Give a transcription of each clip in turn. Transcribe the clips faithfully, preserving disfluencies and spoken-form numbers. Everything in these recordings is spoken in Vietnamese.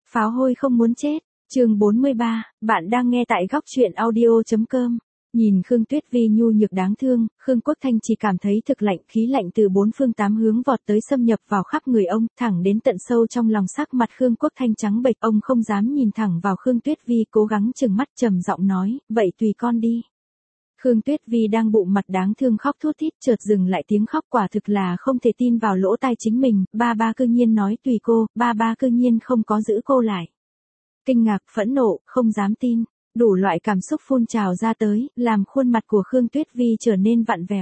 Pháo hôi không muốn chết, chương bốn mươi ba, bạn đang nghe tại góc truyện audio.com. Nhìn Khương Tuyết Vi nhu nhược đáng thương, Khương Quốc Thanh chỉ cảm thấy thực lạnh, khí lạnh từ bốn phương tám hướng vọt tới xâm nhập vào khắp người ông, thẳng đến tận sâu trong lòng. Sắc mặt Khương Quốc Thanh trắng bệch, ông không dám nhìn thẳng vào Khương Tuyết Vi, cố gắng trừng mắt trầm giọng nói, vậy tùy con đi. Khương Tuyết Vi đang bụng mặt đáng thương khóc thút thít, chợt dừng lại tiếng khóc, quả thực là không thể tin vào lỗ tai chính mình, ba ba cư nhiên nói tùy cô, ba ba cư nhiên không có giữ cô lại. Kinh ngạc, phẫn nộ, không dám tin, đủ loại cảm xúc phun trào ra tới, làm khuôn mặt của Khương Tuyết Vi trở nên vặn vẹo.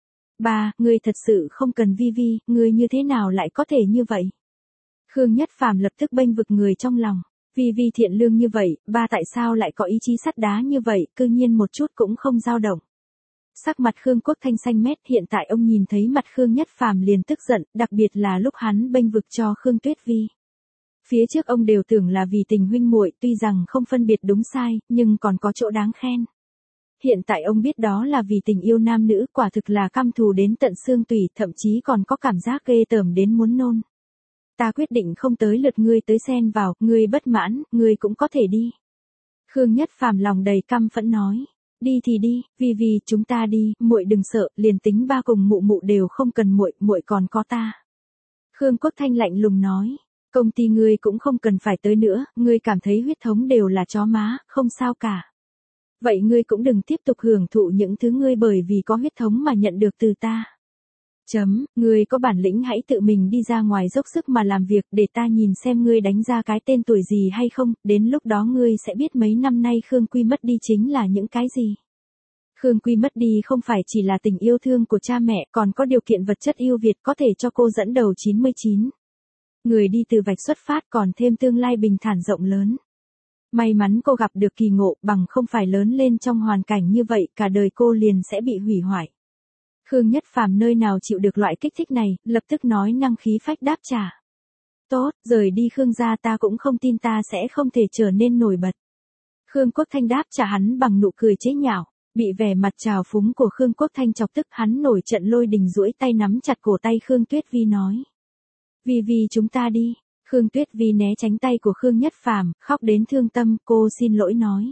Ba, ngươi thật sự không cần Vi Vi, ngươi như thế nào lại có thể như vậy? Khương Nhất Phàm lập tức bênh vực người trong lòng. Vi Vi thiện lương như vậy, ba tại sao lại có ý chí sắt đá như vậy, cư nhiên một chút cũng không dao động. Sắc mặt Khương Quốc Thanh xanh mét, hiện tại ông nhìn thấy mặt Khương Nhất Phàm liền tức giận, đặc biệt là lúc hắn bênh vực cho Khương Tuyết Vi. Phía trước ông đều tưởng là vì tình huynh muội, tuy rằng không phân biệt đúng sai, nhưng còn có chỗ đáng khen. Hiện tại ông biết đó là vì tình yêu nam nữ, quả thực là căm thù đến tận xương tủy, thậm chí còn có cảm giác ghê tởm đến muốn nôn. Ta quyết định không tới lượt ngươi tới xen vào, ngươi bất mãn, ngươi cũng có thể đi. Khương Nhất Phàm lòng đầy căm phẫn nói, đi thì đi, Vi Vi chúng ta đi, muội đừng sợ, liền tính ba cùng mụ mụ đều không cần muội, muội còn có ta. Khương Quốc Thanh lạnh lùng nói, công ty ngươi cũng không cần phải tới nữa, ngươi cảm thấy huyết thống đều là chó má, không sao cả. Vậy ngươi cũng đừng tiếp tục hưởng thụ những thứ ngươi bởi vì có huyết thống mà nhận được từ ta. Chấm, ngươi có bản lĩnh hãy tự mình đi ra ngoài dốc sức mà làm việc để ta nhìn xem ngươi đánh ra cái tên tuổi gì hay không, đến lúc đó ngươi sẽ biết mấy năm nay Khương Quy mất đi chính là những cái gì. Khương Quy mất đi không phải chỉ là tình yêu thương của cha mẹ, còn có điều kiện vật chất ưu việt có thể cho cô dẫn đầu chín mươi chín. Người đi từ vạch xuất phát còn thêm tương lai bình thản rộng lớn. May mắn cô gặp được kỳ ngộ, bằng không phải lớn lên trong hoàn cảnh như vậy, cả đời cô liền sẽ bị hủy hoại. Khương Nhất Phàm nơi nào chịu được loại kích thích này, lập tức nói năng khí phách đáp trả. Tốt, rời đi Khương gia, ta cũng không tin ta sẽ không thể trở nên nổi bật. Khương Quốc Thanh đáp trả hắn bằng nụ cười chế nhạo, bị vẻ mặt trào phúng của Khương Quốc Thanh chọc tức, hắn nổi trận lôi đình duỗi tay nắm chặt cổ tay Khương Tuyết Vi nói. Vi Vi chúng ta đi. Khương Tuyết Vi né tránh tay của Khương Nhất Phàm, khóc đến thương tâm, cô xin lỗi nói.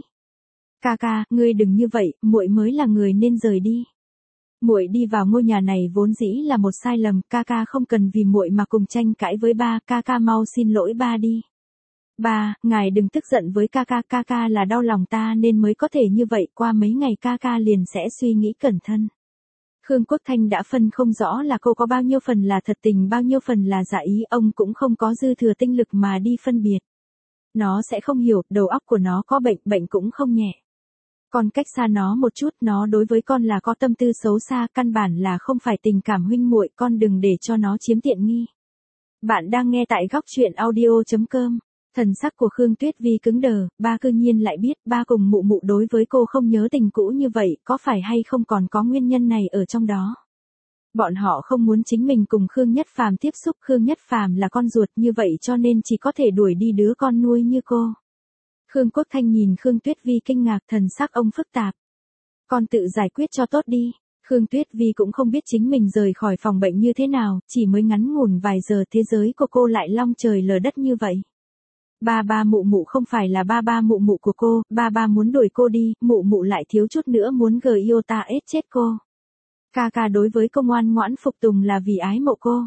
Ca ca, ngươi đừng như vậy, muội mới là người nên rời đi. Muội đi vào ngôi nhà này vốn dĩ là một sai lầm, ca ca không cần vì muội mà cùng tranh cãi với ba, ca ca mau xin lỗi ba đi. Ba, ngài đừng tức giận với ca ca, ca ca là đau lòng ta nên mới có thể như vậy, qua mấy ngày ca ca liền sẽ suy nghĩ cẩn thận. Khương Quốc Thanh đã phân không rõ là cô có bao nhiêu phần là thật tình bao nhiêu phần là giả ý, ông cũng không có dư thừa tinh lực mà đi phân biệt. Nó sẽ không hiểu, đầu óc của nó có bệnh, bệnh cũng không nhẹ. Con cách xa nó một chút, nó đối với con là có tâm tư xấu xa, căn bản là không phải tình cảm huynh muội, con đừng để cho nó chiếm tiện nghi. Bạn đang nghe tại góc truyện audio.com. Thần sắc của Khương Tuyết Vi cứng đờ, ba cư nhiên lại biết, ba cùng mụ mụ đối với cô không nhớ tình cũ như vậy, có phải hay không còn có nguyên nhân này ở trong đó. Bọn họ không muốn chính mình cùng Khương Nhất Phàm tiếp xúc, Khương Nhất Phàm là con ruột như vậy cho nên chỉ có thể đuổi đi đứa con nuôi như cô. Khương Quốc Thanh nhìn Khương Tuyết Vi kinh ngạc, thần sắc ông phức tạp. Con tự giải quyết cho tốt đi. Khương Tuyết Vi cũng không biết chính mình rời khỏi phòng bệnh như thế nào, chỉ mới ngắn ngủn vài giờ thế giới của cô lại long trời lở đất như vậy. Ba ba mụ mụ không phải là ba ba mụ mụ của cô, ba ba muốn đuổi cô đi, mụ mụ lại thiếu chút nữa muốn gờ yêu ta ết chết cô. Ca ca đối với cô ngoan ngoãn phục tùng là vì ái mộ cô.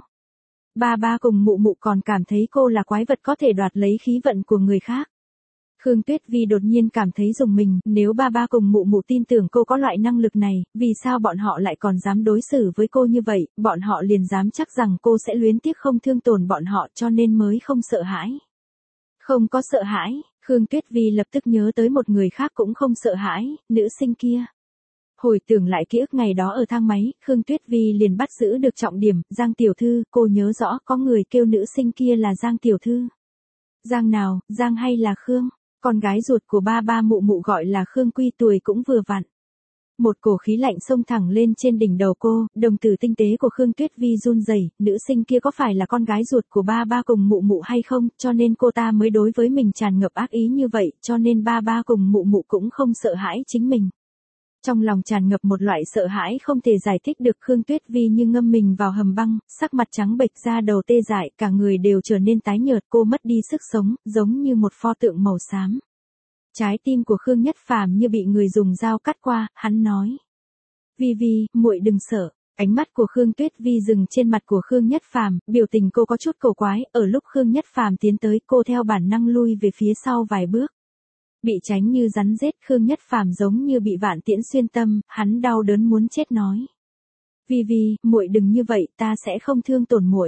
Ba ba cùng mụ mụ còn cảm thấy cô là quái vật có thể đoạt lấy khí vận của người khác. Khương Tuyết Vi đột nhiên cảm thấy rùng mình, nếu ba ba cùng mụ mụ tin tưởng cô có loại năng lực này, vì sao bọn họ lại còn dám đối xử với cô như vậy, bọn họ liền dám chắc rằng cô sẽ luyến tiếc không thương tổn bọn họ cho nên mới không sợ hãi. Không có sợ hãi, Khương Tuyết Vi lập tức nhớ tới một người khác cũng không sợ hãi, nữ sinh kia. Hồi tưởng lại ký ức ngày đó ở thang máy, Khương Tuyết Vi liền bắt giữ được trọng điểm, Giang tiểu thư, cô nhớ rõ có người kêu nữ sinh kia là Giang tiểu thư. Giang nào, Giang hay là Khương? Con gái ruột của ba ba mụ mụ gọi là Khương Quy, tuổi cũng vừa vặn. Một cổ khí lạnh xông thẳng lên trên đỉnh đầu cô, đồng tử tinh tế của Khương Tuyết Vi run rẩy, nữ sinh kia có phải là con gái ruột của ba ba cùng mụ mụ hay không, cho nên cô ta mới đối với mình tràn ngập ác ý như vậy, cho nên ba ba cùng mụ mụ cũng không sợ hãi chính mình. Trong lòng tràn ngập một loại sợ hãi không thể giải thích được, Khương Tuyết Vi như ngâm mình vào hầm băng, sắc mặt trắng bệch, da đầu tê dại, cả người đều trở nên tái nhợt, cô mất đi sức sống, giống như một pho tượng màu xám. Trái tim của Khương Nhất Phàm như bị người dùng dao cắt qua, hắn nói: "Vi Vi, muội đừng sợ." Ánh mắt của Khương Tuyết Vi dừng trên mặt của Khương Nhất Phàm, biểu tình cô có chút cổ quái, ở lúc Khương Nhất Phàm tiến tới, cô theo bản năng lui về phía sau vài bước. Bị tránh như rắn rết, Khương Nhất Phàm giống như bị vạn tiễn xuyên tâm, hắn đau đớn muốn chết nói: "Vi Vi, muội đừng như vậy, ta sẽ không thương tổn muội.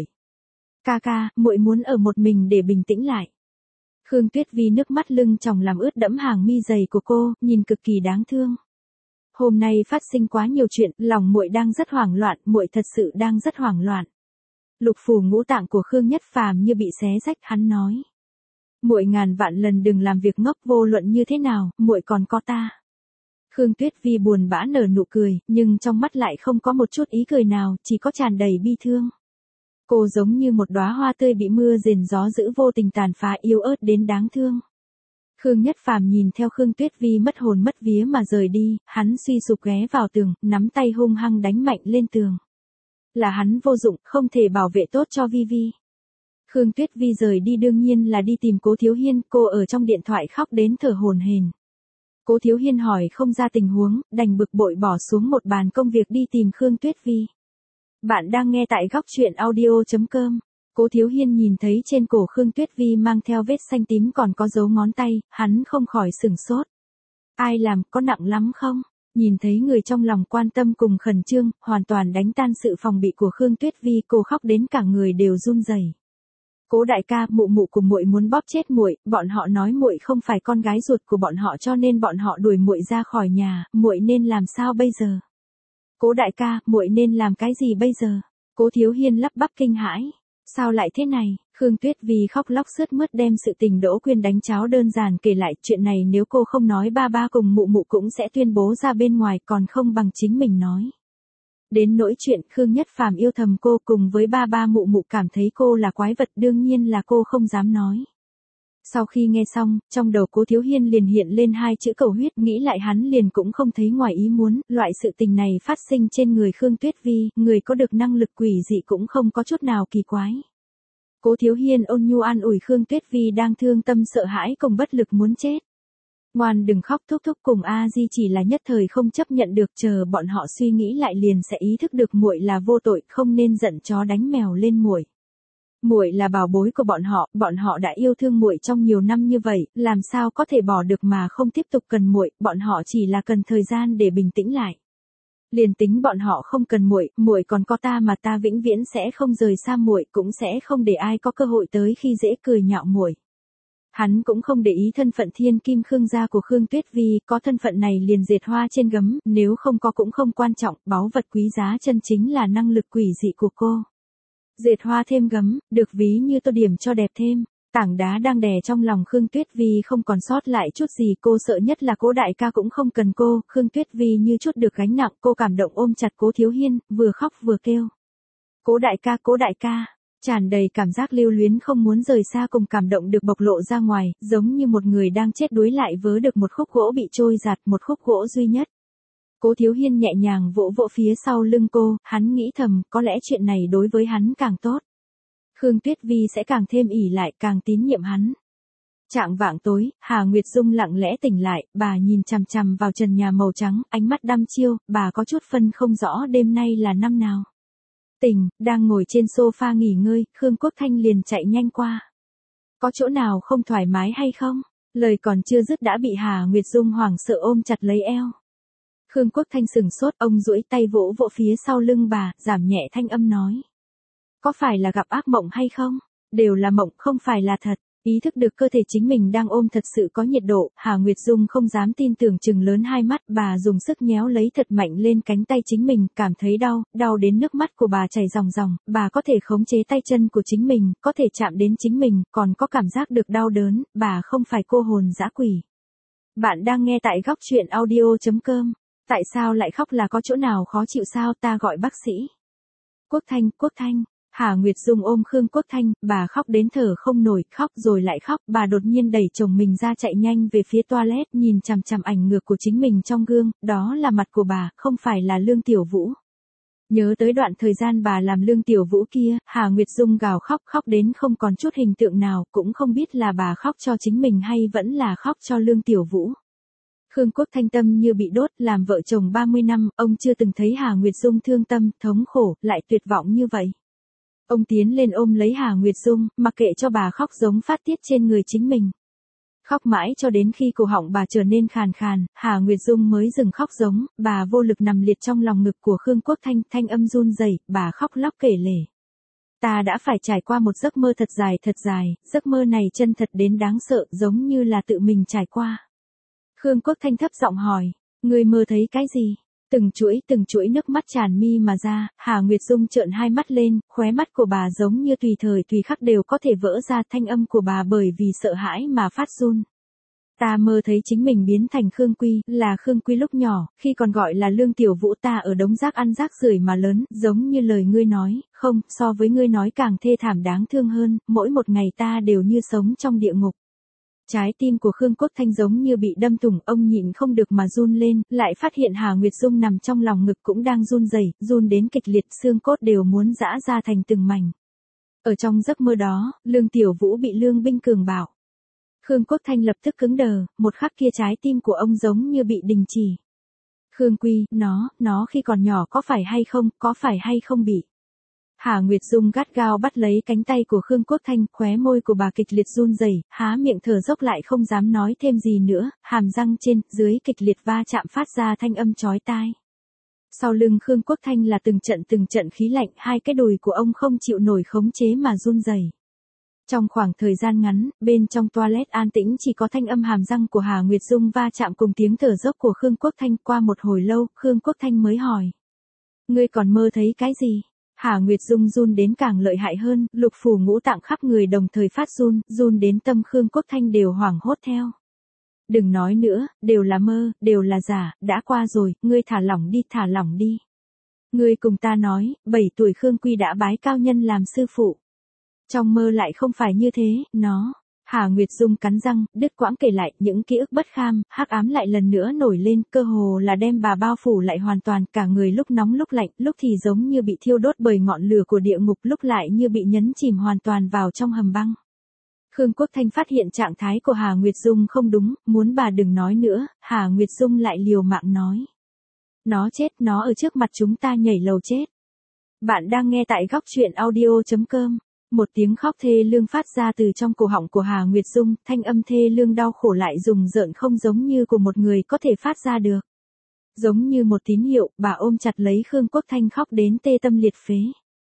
Ca ca, muội muốn ở một mình để bình tĩnh lại." Khương Tuyết Vi nước mắt lưng tròng làm ướt đẫm hàng mi dày của cô, nhìn cực kỳ đáng thương. Hôm nay phát sinh quá nhiều chuyện, lòng muội đang rất hoảng loạn, muội thật sự đang rất hoảng loạn. Lục phủ ngũ tạng của Khương Nhất Phàm như bị xé rách, hắn nói: "Muội ngàn vạn lần đừng làm việc ngốc, vô luận như thế nào, muội còn có ta." Khương Tuyết Vi buồn bã nở nụ cười, nhưng trong mắt lại không có một chút ý cười nào, chỉ có tràn đầy bi thương. Cô giống như một đóa hoa tươi bị mưa rền gió dữ vô tình tàn phá, yếu ớt đến đáng thương. Khương Nhất Phàm nhìn theo Khương Tuyết Vi mất hồn mất vía mà rời đi, hắn suy sụp ghé vào tường, nắm tay hung hăng đánh mạnh lên tường. Là hắn vô dụng, không thể bảo vệ tốt cho Vi Vi. Khương Tuyết Vi rời đi đương nhiên là đi tìm Cố Thiếu Hiên, cô ở trong điện thoại khóc đến thở hổn hển. Cố Thiếu Hiên hỏi không ra tình huống, đành bực bội bỏ xuống một bàn công việc đi tìm Khương Tuyết Vi. Bạn đang nghe tại góc truyện audio chấm com. Cố Thiếu Hiên nhìn thấy trên cổ Khương Tuyết Vi mang theo vết xanh tím còn có dấu ngón tay, hắn không khỏi sửng sốt. Ai làm, có nặng lắm không? Nhìn thấy người trong lòng quan tâm cùng khẩn trương, hoàn toàn đánh tan sự phòng bị của Khương Tuyết Vi, cô khóc đến cả người đều run rẩy. Cố đại ca, mụ mụ của muội muốn bóp chết muội, bọn họ nói muội không phải con gái ruột của bọn họ cho nên bọn họ đuổi muội ra khỏi nhà, muội nên làm sao bây giờ? Cố đại ca, muội nên làm cái gì bây giờ? Cố Thiếu Hiên lắp bắp kinh hãi. Sao lại thế này? Khương Tuyết Vi khóc lóc sướt mướt đem sự tình Đỗ Quyên đánh cháo đơn giản kể lại, chuyện này nếu cô không nói ba ba cùng mụ mụ cũng sẽ tuyên bố ra bên ngoài, còn không bằng chính mình nói. Đến nỗi chuyện Khương Nhất Phàm yêu thầm cô cùng với ba ba mụ mụ cảm thấy cô là quái vật, đương nhiên là cô không dám nói. Sau khi nghe xong, trong đầu Cố Thiếu Hiên liền hiện lên hai chữ cầu huyết, nghĩ lại hắn liền cũng không thấy ngoài ý muốn, loại sự tình này phát sinh trên người Khương Tuyết Vi, người có được năng lực quỷ dị cũng không có chút nào kỳ quái. Cố Thiếu Hiên ôn nhu an ủi Khương Tuyết Vi đang thương tâm sợ hãi cùng bất lực muốn chết. Ngoan đừng khóc, thúc thúc cùng A Di chỉ là nhất thời không chấp nhận được, chờ bọn họ suy nghĩ lại liền sẽ ý thức được muội là vô tội, không nên giận chó đánh mèo lên muội. Muội là bảo bối của bọn họ, bọn họ đã yêu thương muội trong nhiều năm như vậy, làm sao có thể bỏ được mà không tiếp tục cần muội, bọn họ chỉ là cần thời gian để bình tĩnh lại. Liền tính bọn họ không cần muội, muội còn có ta mà, ta vĩnh viễn sẽ không rời xa muội, cũng sẽ không để ai có cơ hội tới khi dễ cười nhạo muội. Hắn cũng không để ý thân phận thiên kim Khương gia của Khương Tuyết Vi, có thân phận này liền dệt hoa trên gấm, nếu không có cũng không quan trọng, báu vật quý giá chân chính là năng lực quỷ dị của cô. Dệt hoa thêm gấm, được ví như tô điểm cho đẹp thêm. Tảng đá đang đè trong lòng Khương Tuyết Vi không còn sót lại chút gì, cô sợ nhất là Cố đại ca cũng không cần cô, Khương Tuyết Vi như chút được gánh nặng, cô cảm động ôm chặt Cố Thiếu Hiên, vừa khóc vừa kêu. Cố đại ca, Cố đại ca, tràn đầy cảm giác lưu luyến không muốn rời xa cùng cảm động được bộc lộ ra ngoài, giống như một người đang chết đuối lại vớ được một khúc gỗ bị trôi giạt, một khúc gỗ duy nhất. Cố Thiếu Hiên nhẹ nhàng vỗ vỗ phía sau lưng cô, hắn nghĩ thầm, có lẽ chuyện này đối với hắn càng tốt. Khương Tuyết Vi sẽ càng thêm ỷ lại, càng tín nhiệm hắn. Trạng vạng tối, Hà Nguyệt Dung lặng lẽ tỉnh lại, bà nhìn chằm chằm vào trần nhà màu trắng, ánh mắt đăm chiêu, bà có chút phân không rõ đêm nay là năm nào. Tỉnh, đang ngồi trên sofa nghỉ ngơi, Khương Quốc Thanh liền chạy nhanh qua. Có chỗ nào không thoải mái hay không? Lời còn chưa dứt đã bị Hà Nguyệt Dung hoảng sợ ôm chặt lấy eo. Khương Quốc Thanh sừng sốt, ông duỗi tay vỗ vỗ phía sau lưng bà, giảm nhẹ thanh âm nói. Có phải là gặp ác mộng hay không? Đều là mộng, không phải là thật. Ý thức được cơ thể chính mình đang ôm thật sự có nhiệt độ, Hà Nguyệt Dung không dám tin tưởng chừng lớn hai mắt, bà dùng sức nhéo lấy thật mạnh lên cánh tay chính mình, cảm thấy đau, đau đến nước mắt của bà chảy ròng ròng, bà có thể khống chế tay chân của chính mình, có thể chạm đến chính mình, còn có cảm giác được đau đớn, bà không phải cô hồn dã quỷ. Bạn đang nghe tại góc truyện audio chấm com. Tại sao lại khóc, là có chỗ nào khó chịu sao, ta gọi bác sĩ. Quốc Thanh, Quốc Thanh. Hà Nguyệt Dung ôm Khương Quốc Thanh, bà khóc đến thở không nổi, khóc rồi lại khóc, bà đột nhiên đẩy chồng mình ra chạy nhanh về phía toilet, nhìn chằm chằm ảnh ngược của chính mình trong gương, đó là mặt của bà, không phải là Lương Tiểu Vũ. Nhớ tới đoạn thời gian bà làm Lương Tiểu Vũ kia, Hà Nguyệt Dung gào khóc, khóc đến không còn chút hình tượng nào, cũng không biết là bà khóc cho chính mình hay vẫn là khóc cho Lương Tiểu Vũ. Khương Quốc Thanh tâm như bị đốt, làm vợ chồng ba mươi năm, ông chưa từng thấy Hà Nguyệt Dung thương tâm, thống khổ, lại tuyệt vọng như vậy. Ông tiến lên ôm lấy Hà Nguyệt Dung, mặc kệ cho bà khóc giống phát tiết trên người chính mình. Khóc mãi cho đến khi cổ họng bà trở nên khàn khàn, Hà Nguyệt Dung mới dừng khóc giống, bà vô lực nằm liệt trong lòng ngực của Khương Quốc Thanh, thanh âm run rẩy, bà khóc lóc kể lể. Ta đã phải trải qua một giấc mơ thật dài thật dài, giấc mơ này chân thật đến đáng sợ, giống như là tự mình trải qua. Khương Quốc Thanh thấp giọng hỏi, ngươi mơ thấy cái gì? Từng chuỗi từng chuỗi nước mắt tràn mi mà ra, Hà Nguyệt Dung trợn hai mắt lên, khóe mắt của bà giống như tùy thời tùy khắc đều có thể vỡ ra, thanh âm của bà bởi vì sợ hãi mà phát run. Ta mơ thấy chính mình biến thành Khương Quy, là Khương Quy lúc nhỏ, khi còn gọi là Lương Tiểu Vũ, ta ở đống rác ăn rác rưởi mà lớn, giống như lời ngươi nói, không, so với ngươi nói càng thê thảm đáng thương hơn, mỗi một ngày ta đều như sống trong địa ngục. Trái tim của Khương Quốc Thanh giống như bị đâm thủng, ông nhịn không được mà run lên, lại phát hiện Hà Nguyệt Dung nằm trong lòng ngực cũng đang run rẩy, run đến kịch liệt, xương cốt đều muốn giã ra thành từng mảnh. Ở trong giấc mơ đó, Lương Tiểu Vũ bị Lương Binh cường bạo. Khương Quốc Thanh lập tức cứng đờ, một khắc kia trái tim của ông giống như bị đình chỉ. Khương Quy, nó, nó khi còn nhỏ có phải hay không, có phải hay không bị. Hà Nguyệt Dung gắt gao bắt lấy cánh tay của Khương Quốc Thanh, khóe môi của bà kịch liệt run rẩy, há miệng thở dốc lại không dám nói thêm gì nữa, hàm răng trên, dưới kịch liệt va chạm phát ra thanh âm chói tai. Sau lưng Khương Quốc Thanh là từng trận từng trận khí lạnh, hai cái đùi của ông không chịu nổi khống chế mà run rẩy. Trong khoảng thời gian ngắn, bên trong toilet an tĩnh chỉ có thanh âm hàm răng của Hà Nguyệt Dung va chạm cùng tiếng thở dốc của Khương Quốc Thanh. Qua một hồi lâu, Khương Quốc Thanh mới hỏi. Ngươi còn mơ thấy cái gì? Hà Nguyệt Dung run đến càng lợi hại hơn, lục phủ ngũ tạng khắp người đồng thời phát run, run đến tâm Khương Quốc Thanh đều hoảng hốt theo. Đừng nói nữa, đều là mơ, đều là giả, đã qua rồi, ngươi thả lỏng đi, thả lỏng đi. Ngươi cùng ta nói, bảy tuổi Khương Quy đã bái cao nhân làm sư phụ. Trong mơ lại không phải như thế, nó. Hà Nguyệt Dung cắn răng, đứt quãng kể lại những ký ức bất kham, hắc ám lại lần nữa nổi lên, cơ hồ là đem bà bao phủ lại hoàn toàn, cả người lúc nóng lúc lạnh, lúc thì giống như bị thiêu đốt bởi ngọn lửa của địa ngục, lúc lại như bị nhấn chìm hoàn toàn vào trong hầm băng. Khương Quốc Thanh phát hiện trạng thái của Hà Nguyệt Dung không đúng, muốn bà đừng nói nữa, Hà Nguyệt Dung lại liều mạng nói. Nó chết, nó ở trước mặt chúng ta nhảy lầu chết. Bạn đang nghe tại góc truyện audio chấm com. Một tiếng khóc thê lương phát ra từ trong cổ họng của Hà Nguyệt Dung, thanh âm thê lương đau khổ lại rùng rợn không giống như của một người có thể phát ra được. Giống như một tín hiệu, bà ôm chặt lấy Khương Quốc Thanh khóc đến tê tâm liệt phế.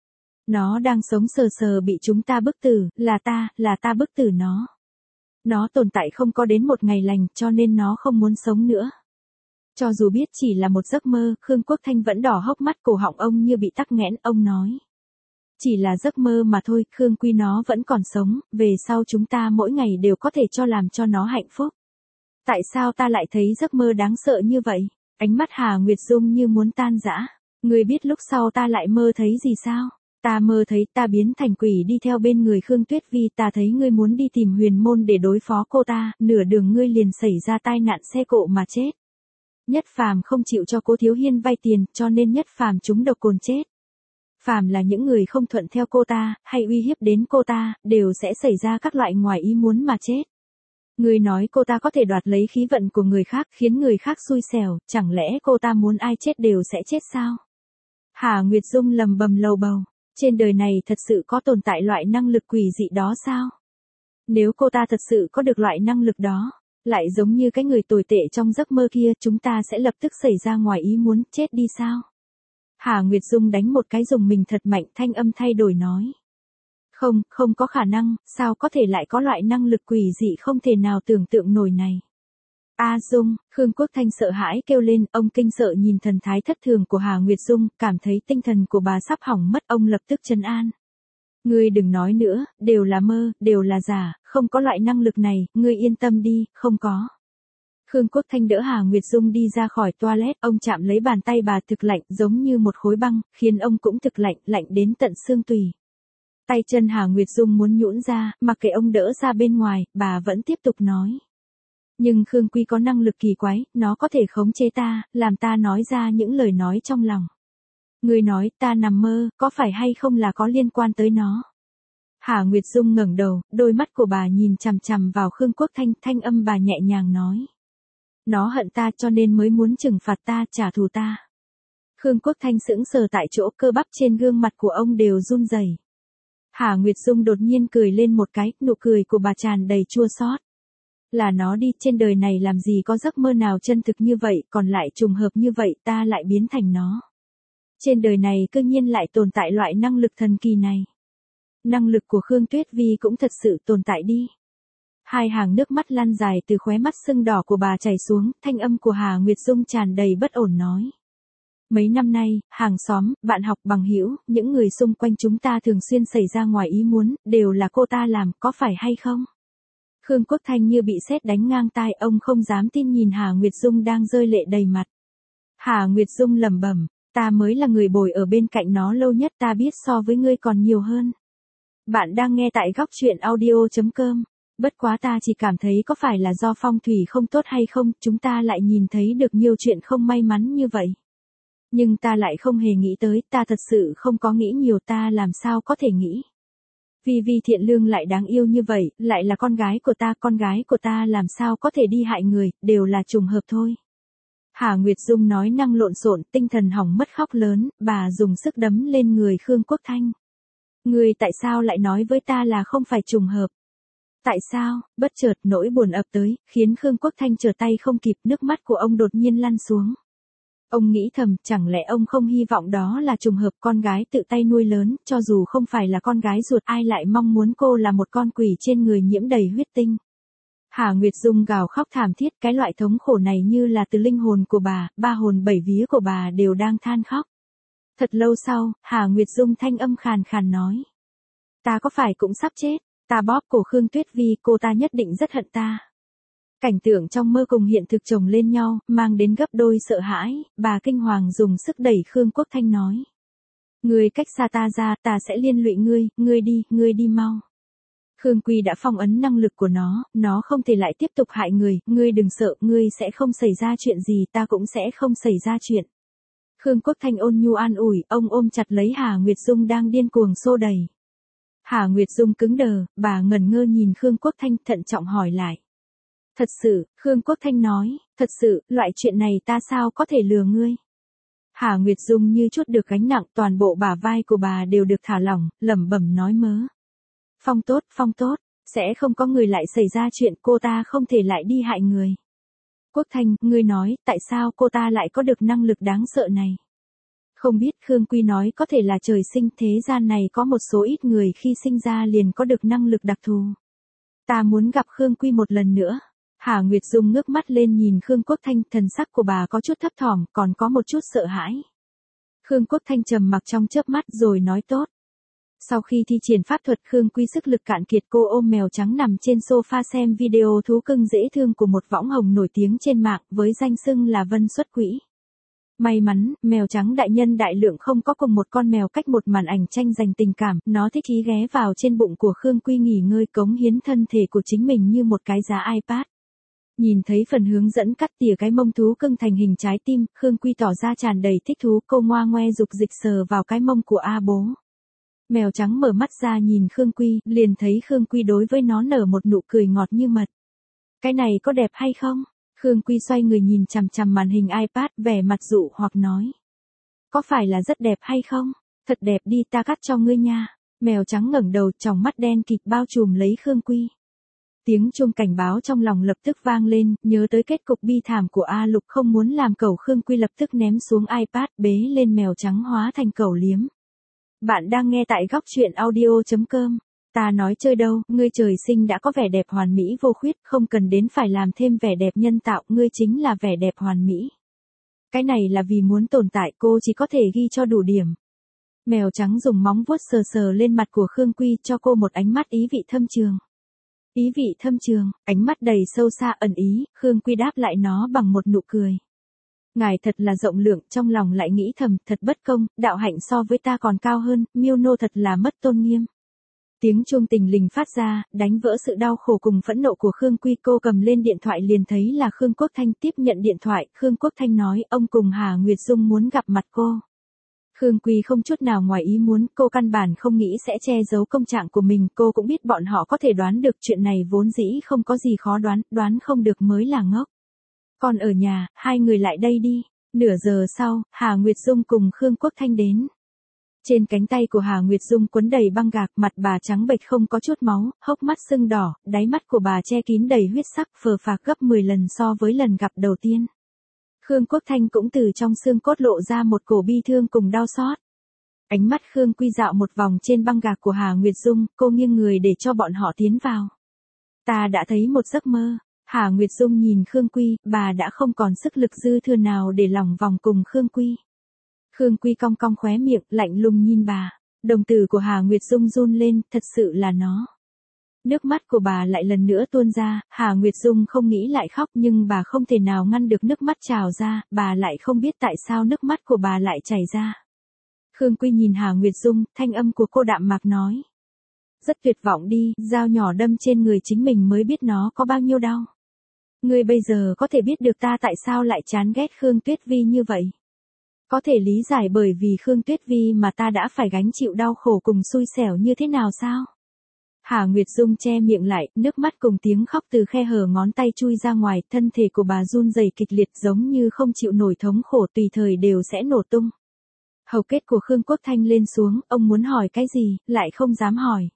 Nó đang sống sờ sờ bị chúng ta bức tử, là ta, là ta bức tử nó. Nó tồn tại không có đến một ngày lành, cho nên nó không muốn sống nữa. Cho dù biết chỉ là một giấc mơ, Khương Quốc Thanh vẫn đỏ hốc mắt, cổ họng ông như bị tắc nghẽn, ông nói. Chỉ là giấc mơ mà thôi, Khương Quy nó vẫn còn sống, về sau chúng ta mỗi ngày đều có thể cho làm cho nó hạnh phúc. Tại sao ta lại thấy giấc mơ đáng sợ như vậy? Ánh mắt Hà Nguyệt Dung như muốn tan rã. Ngươi biết lúc sau ta lại mơ thấy gì sao? Ta mơ thấy ta biến thành quỷ đi theo bên người Khương Tuyết Vi, ta thấy ngươi muốn đi tìm Huyền Môn để đối phó cô ta, nửa đường ngươi liền xảy ra tai nạn xe cộ mà chết. Nhất Phàm không chịu cho Cố Thiếu Hiên vay tiền, cho nên Nhất Phàm trúng độc cồn chết. Phàm là những người không thuận theo cô ta, hay uy hiếp đến cô ta, đều sẽ xảy ra các loại ngoài ý muốn mà chết. Ngươi nói cô ta có thể đoạt lấy khí vận của người khác, khiến người khác xui xẻo, chẳng lẽ cô ta muốn ai chết đều sẽ chết sao? Hà Nguyệt Dung lầm bầm lầu bầu, trên đời này thật sự có tồn tại loại năng lực quỷ dị đó sao? Nếu cô ta thật sự có được loại năng lực đó, lại giống như cái người tồi tệ trong giấc mơ kia, chúng ta sẽ lập tức xảy ra ngoài ý muốn, chết đi sao? Hà Nguyệt Dung đánh một cái rùng mình thật mạnh, thanh âm thay đổi nói. Không, không có khả năng, sao có thể lại có loại năng lực quỷ dị không thể nào tưởng tượng nổi này. A Dung, Khương Quốc Thanh sợ hãi kêu lên, ông kinh sợ nhìn thần thái thất thường của Hà Nguyệt Dung, cảm thấy tinh thần của bà sắp hỏng mất, ông lập tức trấn an. Ngươi đừng nói nữa, đều là mơ, đều là giả, không có loại năng lực này, ngươi yên tâm đi, không có. Khương Quốc Thanh đỡ Hà Nguyệt Dung đi ra khỏi toilet, ông chạm lấy bàn tay bà thực lạnh giống như một khối băng, khiến ông cũng thực lạnh, lạnh đến tận xương tủy. Tay chân Hà Nguyệt Dung muốn nhũn ra, mặc kệ ông đỡ ra bên ngoài, bà vẫn tiếp tục nói. Nhưng Khương Quy có năng lực kỳ quái, nó có thể khống chế ta, làm ta nói ra những lời nói trong lòng. Ngươi nói ta nằm mơ, có phải hay không là có liên quan tới nó? Hà Nguyệt Dung ngẩng đầu, đôi mắt của bà nhìn chằm chằm vào Khương Quốc Thanh, thanh âm bà nhẹ nhàng nói. Nó hận ta cho nên mới muốn trừng phạt ta, trả thù ta. Khương Quốc Thanh sững sờ tại chỗ, cơ bắp trên gương mặt của ông đều run rẩy. Hà Nguyệt Dung đột nhiên cười lên một cái, nụ cười của bà tràn đầy chua xót. Là nó đi, trên đời này làm gì có giấc mơ nào chân thực như vậy, còn lại trùng hợp như vậy ta lại biến thành nó. Trên đời này cư nhiên lại tồn tại loại năng lực thần kỳ này. Năng lực của Khương Tuyết Vi cũng thật sự tồn tại đi. Hai hàng nước mắt lăn dài từ khóe mắt sưng đỏ của bà chảy xuống, thanh âm của Hà Nguyệt Dung tràn đầy bất ổn nói. Mấy năm nay, hàng xóm, bạn học bằng hữu, những người xung quanh chúng ta thường xuyên xảy ra ngoài ý muốn, đều là cô ta làm, có phải hay không? Khương Quốc Thanh như bị sét đánh ngang tai, ông không dám tin nhìn Hà Nguyệt Dung đang rơi lệ đầy mặt. Hà Nguyệt Dung lẩm bẩm, ta mới là người bồi ở bên cạnh nó lâu nhất, ta biết so với ngươi còn nhiều hơn. Bạn đang nghe tại góc truyện audio chấm com. Bất quá ta chỉ cảm thấy có phải là do phong thủy không tốt hay không, chúng ta lại nhìn thấy được nhiều chuyện không may mắn như vậy. Nhưng ta lại không hề nghĩ tới, ta thật sự không có nghĩ nhiều, ta làm sao có thể nghĩ. Vì vì thiện lương lại đáng yêu như vậy, lại là con gái của ta, con gái của ta làm sao có thể đi hại người, đều là trùng hợp thôi. Hà Nguyệt Dung nói năng lộn xộn, tinh thần hỏng mất khóc lớn, bà dùng sức đấm lên người Khương Quốc Thanh. Ngươi tại sao lại nói với ta là không phải trùng hợp? Tại sao? Bất chợt nỗi buồn ập tới, khiến Khương Quốc Thanh trở tay không kịp, nước mắt của ông đột nhiên lăn xuống. Ông nghĩ thầm, chẳng lẽ ông không hy vọng đó là trùng hợp, con gái tự tay nuôi lớn, cho dù không phải là con gái ruột, ai lại mong muốn cô là một con quỷ trên người nhiễm đầy huyết tinh. Hà Nguyệt Dung gào khóc thảm thiết, cái loại thống khổ này như là từ linh hồn của bà, ba hồn bảy vía của bà đều đang than khóc. Thật lâu sau, Hà Nguyệt Dung thanh âm khàn khàn nói. Ta có phải cũng sắp chết, ta bóp cổ Khương Tuyết Vi, cô ta nhất định rất hận ta. Cảnh tượng trong mơ cùng hiện thực chồng lên nhau, mang đến gấp đôi sợ hãi, bà kinh hoàng dùng sức đẩy Khương Quốc Thanh nói. Ngươi cách xa ta ra, ta sẽ liên lụy ngươi, ngươi đi, ngươi đi mau. Khương Quy đã phong ấn năng lực của nó, nó không thể lại tiếp tục hại người, ngươi đừng sợ, ngươi sẽ không xảy ra chuyện gì, ta cũng sẽ không xảy ra chuyện. Khương Quốc Thanh ôn nhu an ủi, ông ôm chặt lấy Hà Nguyệt Dung đang điên cuồng xô đẩy. Hà Nguyệt Dung cứng đờ, bà ngẩn ngơ nhìn Khương Quốc Thanh, thận trọng hỏi lại. Thật sự, Khương Quốc Thanh nói, thật sự, loại chuyện này ta sao có thể lừa ngươi. Hà Nguyệt Dung như chút được gánh nặng, toàn bộ bả vai của bà đều được thả lỏng, lẩm bẩm nói mớ. Phong tốt, phong tốt, sẽ không có người lại xảy ra chuyện, cô ta không thể lại đi hại người. Quốc Thanh, ngươi nói, tại sao cô ta lại có được năng lực đáng sợ này? Không biết, Khương Quy nói có thể là trời sinh, thế gian này có một số ít người khi sinh ra liền có được năng lực đặc thù. Ta muốn gặp Khương Quy một lần nữa. Hà Nguyệt Dung ngước mắt lên nhìn Khương Quốc Thanh, thần sắc của bà có chút thấp thỏm, còn có một chút sợ hãi. Khương Quốc Thanh trầm mặc trong chớp mắt rồi nói tốt. Sau khi thi triển pháp thuật, Khương Quy sức lực cạn kiệt, cô ôm mèo trắng nằm trên sofa xem video thú cưng dễ thương của một võng hồng nổi tiếng trên mạng, với danh xưng là Vân Xuất Quỹ. May mắn, mèo trắng đại nhân đại lượng không có cùng một con mèo cách một màn ảnh tranh giành tình cảm, nó thích ý ghé vào trên bụng của Khương Quy nghỉ ngơi, cống hiến thân thể của chính mình như một cái giá iPad. Nhìn thấy phần hướng dẫn cắt tỉa cái mông thú cưng thành hình trái tim, Khương Quy tỏ ra tràn đầy thích thú, cô ngoa ngoe dục dịch sờ vào cái mông của A bố. Mèo trắng mở mắt ra nhìn Khương Quy, liền thấy Khương Quy đối với nó nở một nụ cười ngọt như mật. Cái này có đẹp hay không? Khương Quy xoay người nhìn chằm chằm màn hình iPad, vẻ mặt dụ hoặc nói. Có phải là rất đẹp hay không? Thật đẹp đi, ta cắt cho ngươi nha. Mèo trắng ngẩng đầu, tròng mắt đen kịt bao trùm lấy Khương Quy. Tiếng chuông cảnh báo trong lòng lập tức vang lên, nhớ tới kết cục bi thảm của A Lục, không muốn làm cẩu, Khương Quy lập tức ném xuống iPad, bế lên mèo trắng hóa thành cẩu liếm. Bạn đang nghe tại góc truyện audio chấm com. Ta nói chơi đâu, ngươi trời sinh đã có vẻ đẹp hoàn mỹ vô khuyết, không cần đến phải làm thêm vẻ đẹp nhân tạo, ngươi chính là vẻ đẹp hoàn mỹ. Cái này là vì muốn tồn tại, cô chỉ có thể ghi cho đủ điểm. Mèo trắng dùng móng vuốt sờ sờ lên mặt của Khương Quy, cho cô một ánh mắt ý vị thâm trường. Ý vị thâm trường, ánh mắt đầy sâu xa ẩn ý, Khương Quy đáp lại nó bằng một nụ cười. Ngài thật là rộng lượng, trong lòng lại nghĩ thầm, thật bất công, đạo hạnh so với ta còn cao hơn, miêu nô thật là mất tôn nghiêm. Tiếng chuông tình lình phát ra, đánh vỡ sự đau khổ cùng phẫn nộ của Khương Quy. Cô cầm lên điện thoại liền thấy là Khương Quốc Thanh. Tiếp nhận điện thoại, Khương Quốc Thanh nói ông cùng Hà Nguyệt Dung muốn gặp mặt cô. Khương Quy không chút nào ngoài ý muốn, cô căn bản không nghĩ sẽ che giấu công trạng của mình. Cô cũng biết bọn họ có thể đoán được chuyện này vốn dĩ không có gì khó đoán, đoán không được mới là ngốc. Còn ở nhà, hai người lại đây đi. Nửa giờ sau, Hà Nguyệt Dung cùng Khương Quốc Thanh đến. Trên cánh tay của Hà Nguyệt Dung quấn đầy băng gạc, mặt bà trắng bệch không có chút máu, hốc mắt sưng đỏ, đáy mắt của bà che kín đầy huyết sắc, phờ phạc gấp mười lần so với lần gặp đầu tiên. Khương Quốc Thanh cũng từ trong xương cốt lộ ra một cổ bi thương cùng đau xót. Ánh mắt Khương Quy dạo một vòng trên băng gạc của Hà Nguyệt Dung, cô nghiêng người để cho bọn họ tiến vào. Ta đã thấy một giấc mơ. Hà Nguyệt Dung nhìn Khương Quy, bà đã không còn sức lực dư thừa nào để lòng vòng cùng Khương Quy. Khương Quy cong cong khóe miệng, lạnh lùng nhìn bà. Đồng tử của Hà Nguyệt Dung run lên, thật sự là nó. Nước mắt của bà lại lần nữa tuôn ra, Hà Nguyệt Dung không nghĩ lại khóc nhưng bà không thể nào ngăn được nước mắt trào ra, bà lại không biết tại sao nước mắt của bà lại chảy ra. Khương Quy nhìn Hà Nguyệt Dung, thanh âm của cô đạm mạc nói. Rất tuyệt vọng đi, dao nhỏ đâm trên người chính mình mới biết nó có bao nhiêu đau. Ngươi bây giờ có thể biết được ta tại sao lại chán ghét Khương Tuyết Vi như vậy. Có thể lý giải bởi vì Khương Tuyết Vi mà ta đã phải gánh chịu đau khổ cùng xui xẻo như thế nào sao? Hà Nguyệt Dung che miệng lại, nước mắt cùng tiếng khóc từ khe hở ngón tay chui ra ngoài, thân thể của bà run rẩy kịch liệt giống như không chịu nổi thống khổ tùy thời đều sẽ nổ tung. Hầu kết của Khương Quốc Thanh lên xuống, ông muốn hỏi cái gì, lại không dám hỏi.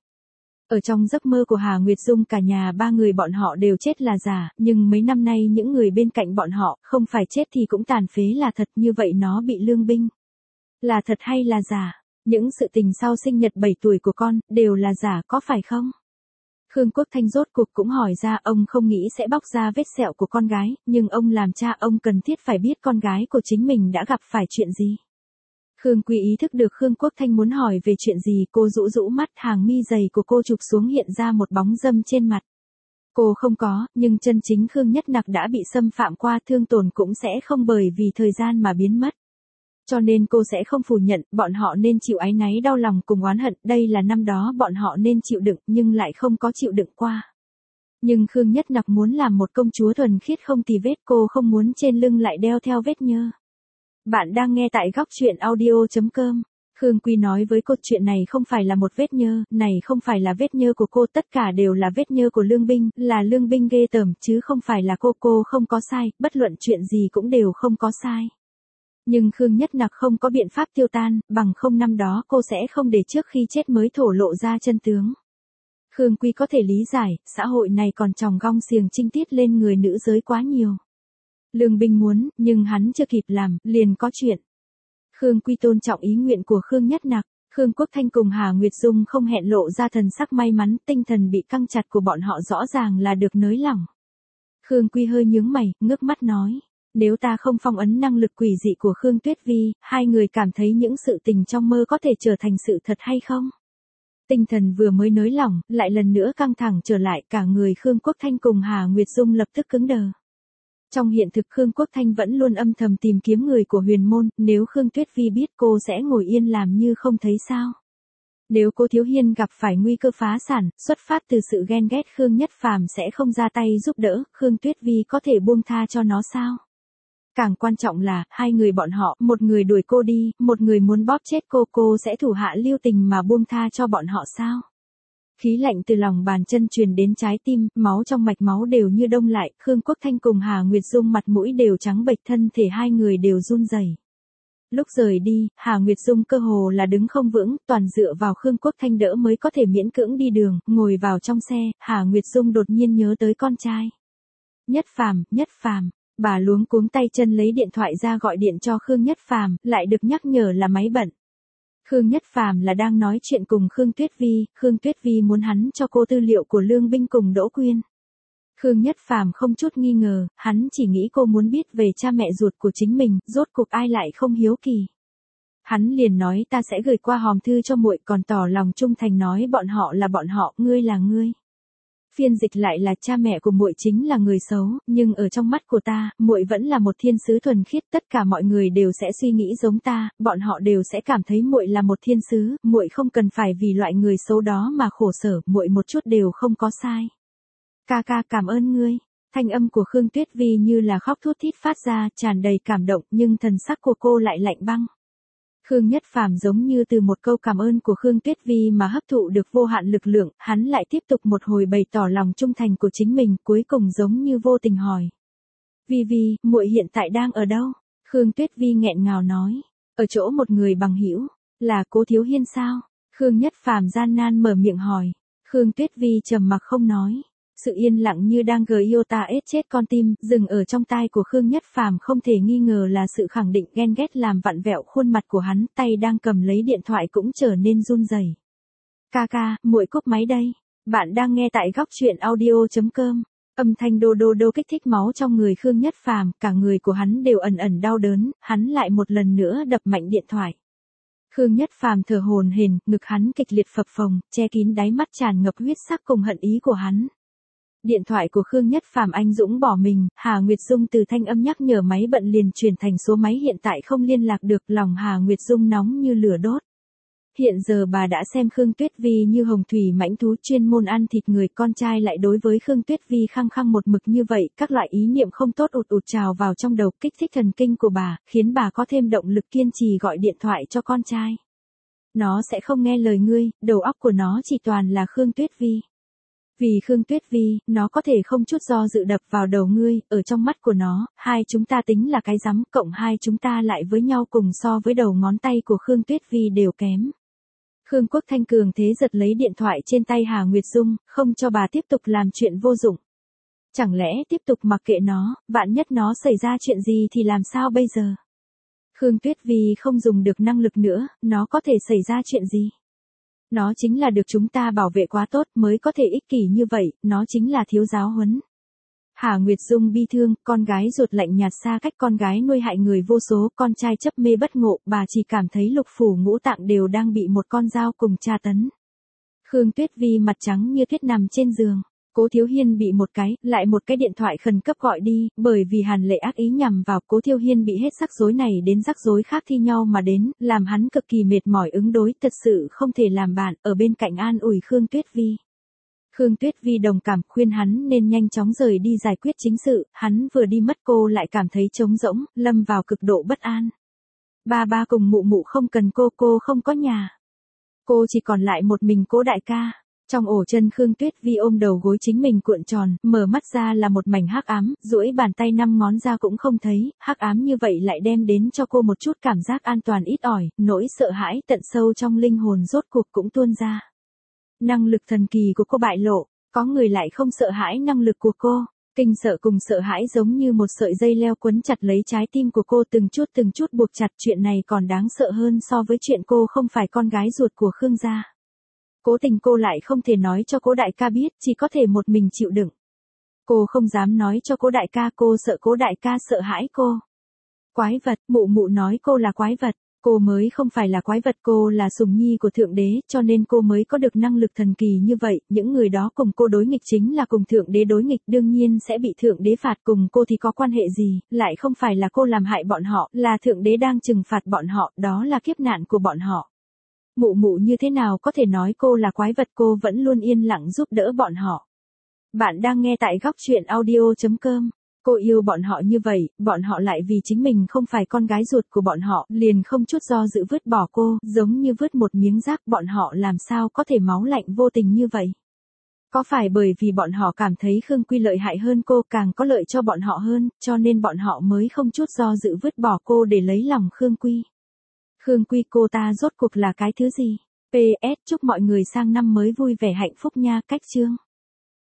Ở trong giấc mơ của Hà Nguyệt Dung cả nhà ba người bọn họ đều chết là giả, nhưng mấy năm nay những người bên cạnh bọn họ, không phải chết thì cũng tàn phế là thật, như vậy nó bị lương binh. Là thật hay là giả? Những sự tình sau sinh nhật bảy tuổi của con, đều là giả có phải không? Khương Quốc Thanh rốt cuộc cũng hỏi ra, ông không nghĩ sẽ bóc ra vết sẹo của con gái, nhưng ông làm cha ông cần thiết phải biết con gái của chính mình đã gặp phải chuyện gì. Khương Quy ý thức được Khương Quốc Thanh muốn hỏi về chuyện gì, cô rũ rũ mắt, hàng mi dày của cô chụp xuống hiện ra một bóng râm trên mặt. Cô không có, nhưng chân chính Khương Nhất Nặc đã bị xâm phạm qua, thương tổn cũng sẽ không bởi vì thời gian mà biến mất. Cho nên cô sẽ không phủ nhận, bọn họ nên chịu áy náy đau lòng cùng oán hận, đây là năm đó bọn họ nên chịu đựng, nhưng lại không có chịu đựng qua. Nhưng Khương Nhất Nặc muốn làm một công chúa thuần khiết không tì vết, cô không muốn trên lưng lại đeo theo vết nhơ. Bạn đang nghe tại góc truyện audio chấm com. Khương Quy nói với cô chuyện này không phải là một vết nhơ, này không phải là vết nhơ của cô, tất cả đều là vết nhơ của lương binh, là lương binh ghê tởm, chứ không phải là cô, cô không có sai, bất luận chuyện gì cũng đều không có sai. Nhưng Khương Nhất Nặc không có biện pháp tiêu tan, bằng không năm đó cô sẽ không để trước khi chết mới thổ lộ ra chân tướng. Khương Quy có thể lý giải, xã hội này còn tròng gong xiềng trinh tiết lên người nữ giới quá nhiều. Lương binh muốn, nhưng hắn chưa kịp làm, liền có chuyện. Khương Quy tôn trọng ý nguyện của Khương Nhất Nặc, Khương Quốc Thanh cùng Hà Nguyệt Dung không hẹn lộ ra thần sắc may mắn, tinh thần bị căng chặt của bọn họ rõ ràng là được nới lỏng. Khương Quy hơi nhướng mày, ngước mắt nói, nếu ta không phong ấn năng lực quỷ dị của Khương Tuyết Vi, hai người cảm thấy những sự tình trong mơ có thể trở thành sự thật hay không? Tinh thần vừa mới nới lỏng, lại lần nữa căng thẳng trở lại, cả người Khương Quốc Thanh cùng Hà Nguyệt Dung lập tức cứng đờ. Trong hiện thực Khương Quốc Thanh vẫn luôn âm thầm tìm kiếm người của huyền môn, nếu Khương Tuyết Vi biết cô sẽ ngồi yên làm như không thấy sao. Nếu cô Thiếu Hiên gặp phải nguy cơ phá sản, xuất phát từ sự ghen ghét Khương Nhất Phàm sẽ không ra tay giúp đỡ, Khương Tuyết Vi có thể buông tha cho nó sao? Càng quan trọng là, hai người bọn họ, một người đuổi cô đi, một người muốn bóp chết cô, cô sẽ thủ hạ lưu tình mà buông tha cho bọn họ sao? Khí lạnh từ lòng bàn chân truyền đến trái tim, máu trong mạch máu đều như đông lại, Khương Quốc Thanh cùng Hà Nguyệt Dung mặt mũi đều trắng bệch, thân thể hai người đều run rẩy. Lúc rời đi, Hà Nguyệt Dung cơ hồ là đứng không vững, toàn dựa vào Khương Quốc Thanh đỡ mới có thể miễn cưỡng đi đường, ngồi vào trong xe, Hà Nguyệt Dung đột nhiên nhớ tới con trai. Nhất Phàm, Nhất Phàm, bà luống cuống tay chân lấy điện thoại ra gọi điện cho Khương Nhất Phàm, lại được nhắc nhở là máy bận. Khương Nhất Phàm là đang nói chuyện cùng Khương Tuyết Vi, Khương Tuyết Vi muốn hắn cho cô tư liệu của lương binh cùng Đỗ Quyên. Khương Nhất Phàm không chút nghi ngờ, hắn chỉ nghĩ cô muốn biết về cha mẹ ruột của chính mình, rốt cuộc ai lại không hiếu kỳ. Hắn liền nói ta sẽ gửi qua hòm thư cho muội, còn tỏ lòng trung thành nói bọn họ là bọn họ, ngươi là ngươi. Phiên dịch lại là cha mẹ của muội chính là người xấu, nhưng ở trong mắt của ta, muội vẫn là một thiên sứ thuần khiết, tất cả mọi người đều sẽ suy nghĩ giống ta, bọn họ đều sẽ cảm thấy muội là một thiên sứ, muội không cần phải vì loại người xấu đó mà khổ sở, muội một chút đều không có sai. Ca ca cảm ơn ngươi. Thanh âm của Khương Tuyết Vi như là khóc thút thít phát ra, tràn đầy cảm động, nhưng thần sắc của cô lại lạnh băng. Khương Nhất Phàm giống như từ một câu cảm ơn của Khương Tuyết Vi mà hấp thụ được vô hạn lực lượng, hắn lại tiếp tục một hồi bày tỏ lòng trung thành của chính mình, cuối cùng giống như vô tình hỏi. Vi Vi, muội hiện tại đang ở đâu? Khương Tuyết Vi nghẹn ngào nói. Ở chỗ một người bằng hữu, là Cố Thiếu Hiên sao? Khương Nhất Phàm gian nan mở miệng hỏi. Khương Tuyết Vi trầm mặc không nói. Sự yên lặng như đang gờ yêu ta ết chết con tim, dừng ở trong tai của Khương Nhất Phàm không thể nghi ngờ là sự khẳng định ghen ghét làm vặn vẹo khuôn mặt của hắn, tay đang cầm lấy điện thoại cũng trở nên run rẩy. Ca ca, muội cúp máy đây. Bạn đang nghe tại góc truyện audio chấm com. Âm thanh đô đô đô kích thích máu trong người Khương Nhất Phàm, cả người của hắn đều ẩn ẩn đau đớn, hắn lại một lần nữa đập mạnh điện thoại. Khương Nhất Phàm thở hổn hển, ngực hắn kịch liệt phập phồng, che kín đáy mắt tràn ngập huyết sắc cùng hận ý của hắn. Điện thoại của Khương Nhất Phàm anh dũng bỏ mình, Hà Nguyệt Dung từ thanh âm nhắc nhở máy bận liền chuyển thành số máy hiện tại không liên lạc được, lòng Hà Nguyệt Dung nóng như lửa đốt. Hiện giờ bà đã xem Khương Tuyết Vi như hồng thủy mãnh thú chuyên môn ăn thịt người, con trai lại đối với Khương Tuyết Vi khăng khăng một mực như vậy, các loại ý niệm không tốt ụt ụt trào vào trong đầu, kích thích thần kinh của bà, khiến bà có thêm động lực kiên trì gọi điện thoại cho con trai. Nó sẽ không nghe lời ngươi, đầu óc của nó chỉ toàn là Khương Tuyết Vi. Vì Khương Tuyết Vi, nó có thể không chút do dự đập vào đầu ngươi, ở trong mắt của nó, hai chúng ta tính là cái rắm, cộng hai chúng ta lại với nhau cùng so với đầu ngón tay của Khương Tuyết Vi đều kém. Khương Quốc Thanh cường thế giật lấy điện thoại trên tay Hà Nguyệt Dung, không cho bà tiếp tục làm chuyện vô dụng. Chẳng lẽ tiếp tục mặc kệ nó, vạn nhất nó xảy ra chuyện gì thì làm sao bây giờ? Khương Tuyết Vi không dùng được năng lực nữa, nó có thể xảy ra chuyện gì? Nó chính là được chúng ta bảo vệ quá tốt mới có thể ích kỷ như vậy, nó chính là thiếu giáo huấn. Hà Nguyệt Dung bi thương, con gái ruột lạnh nhạt xa cách, con gái nuôi hại người vô số, con trai chấp mê bất ngộ, bà chỉ cảm thấy lục phủ ngũ tạng đều đang bị một con dao cùng tra tấn. Khương Tuyết Vi mặt trắng như tuyết nằm trên giường. Cố Thiếu Hiên bị một cái, lại một cái điện thoại khẩn cấp gọi đi, bởi vì Hàn Lệ ác ý nhằm vào, Cố Thiếu Hiên bị hết rắc rối này đến rắc rối khác thi nhau mà đến, làm hắn cực kỳ mệt mỏi ứng đối, thật sự không thể làm bạn, ở bên cạnh an ủi Khương Tuyết Vi. Khương Tuyết Vi đồng cảm, khuyên hắn nên nhanh chóng rời đi giải quyết chính sự, hắn vừa đi mất cô lại cảm thấy trống rỗng, lâm vào cực độ bất an. Ba ba cùng mụ mụ không cần cô, cô không có nhà. Cô chỉ còn lại một mình Cố đại ca. Trong ổ chân Khương Tuyết Vi ôm đầu gối chính mình cuộn tròn, mở mắt ra là một mảnh hắc ám, duỗi bàn tay năm ngón ra cũng không thấy, hắc ám như vậy lại đem đến cho cô một chút cảm giác an toàn ít ỏi, nỗi sợ hãi tận sâu trong linh hồn rốt cuộc cũng tuôn ra. Năng lực thần kỳ của cô bại lộ, có người lại không sợ hãi năng lực của cô. Kinh sợ cùng sợ hãi giống như một sợi dây leo quấn chặt lấy trái tim của cô, từng chút từng chút buộc chặt, chuyện này còn đáng sợ hơn so với chuyện cô không phải con gái ruột của Khương gia. Cố tình cô lại không thể nói cho Cố đại ca biết, chỉ có thể một mình chịu đựng. Cô không dám nói cho Cố đại ca, cô sợ Cố đại ca sợ hãi cô. Quái vật, mụ mụ nói cô là quái vật. Cô mới không phải là quái vật, cô là sùng nhi của Thượng Đế, cho nên cô mới có được năng lực thần kỳ như vậy, những người đó cùng cô đối nghịch chính là cùng Thượng Đế đối nghịch, đương nhiên sẽ bị Thượng Đế phạt, cùng cô thì có quan hệ gì, lại không phải là cô làm hại bọn họ, là Thượng Đế đang trừng phạt bọn họ, đó là kiếp nạn của bọn họ. Mụ mụ như thế nào có thể nói cô là quái vật, cô vẫn luôn yên lặng giúp đỡ bọn họ. Bạn đang nghe tại góc truyện audio chấm com. Cô yêu bọn họ như vậy, bọn họ lại vì chính mình không phải con gái ruột của bọn họ, liền không chút do dự vứt bỏ cô, giống như vứt một miếng rác, bọn họ làm sao có thể máu lạnh vô tình như vậy. Có phải bởi vì bọn họ cảm thấy Khương Quy lợi hại hơn cô, càng có lợi cho bọn họ hơn, cho nên bọn họ mới không chút do dự vứt bỏ cô để lấy lòng Khương Quy. Khương Quy cô ta rốt cuộc là cái thứ gì? pê ét chúc mọi người sang năm mới vui vẻ hạnh phúc nha, cách chương.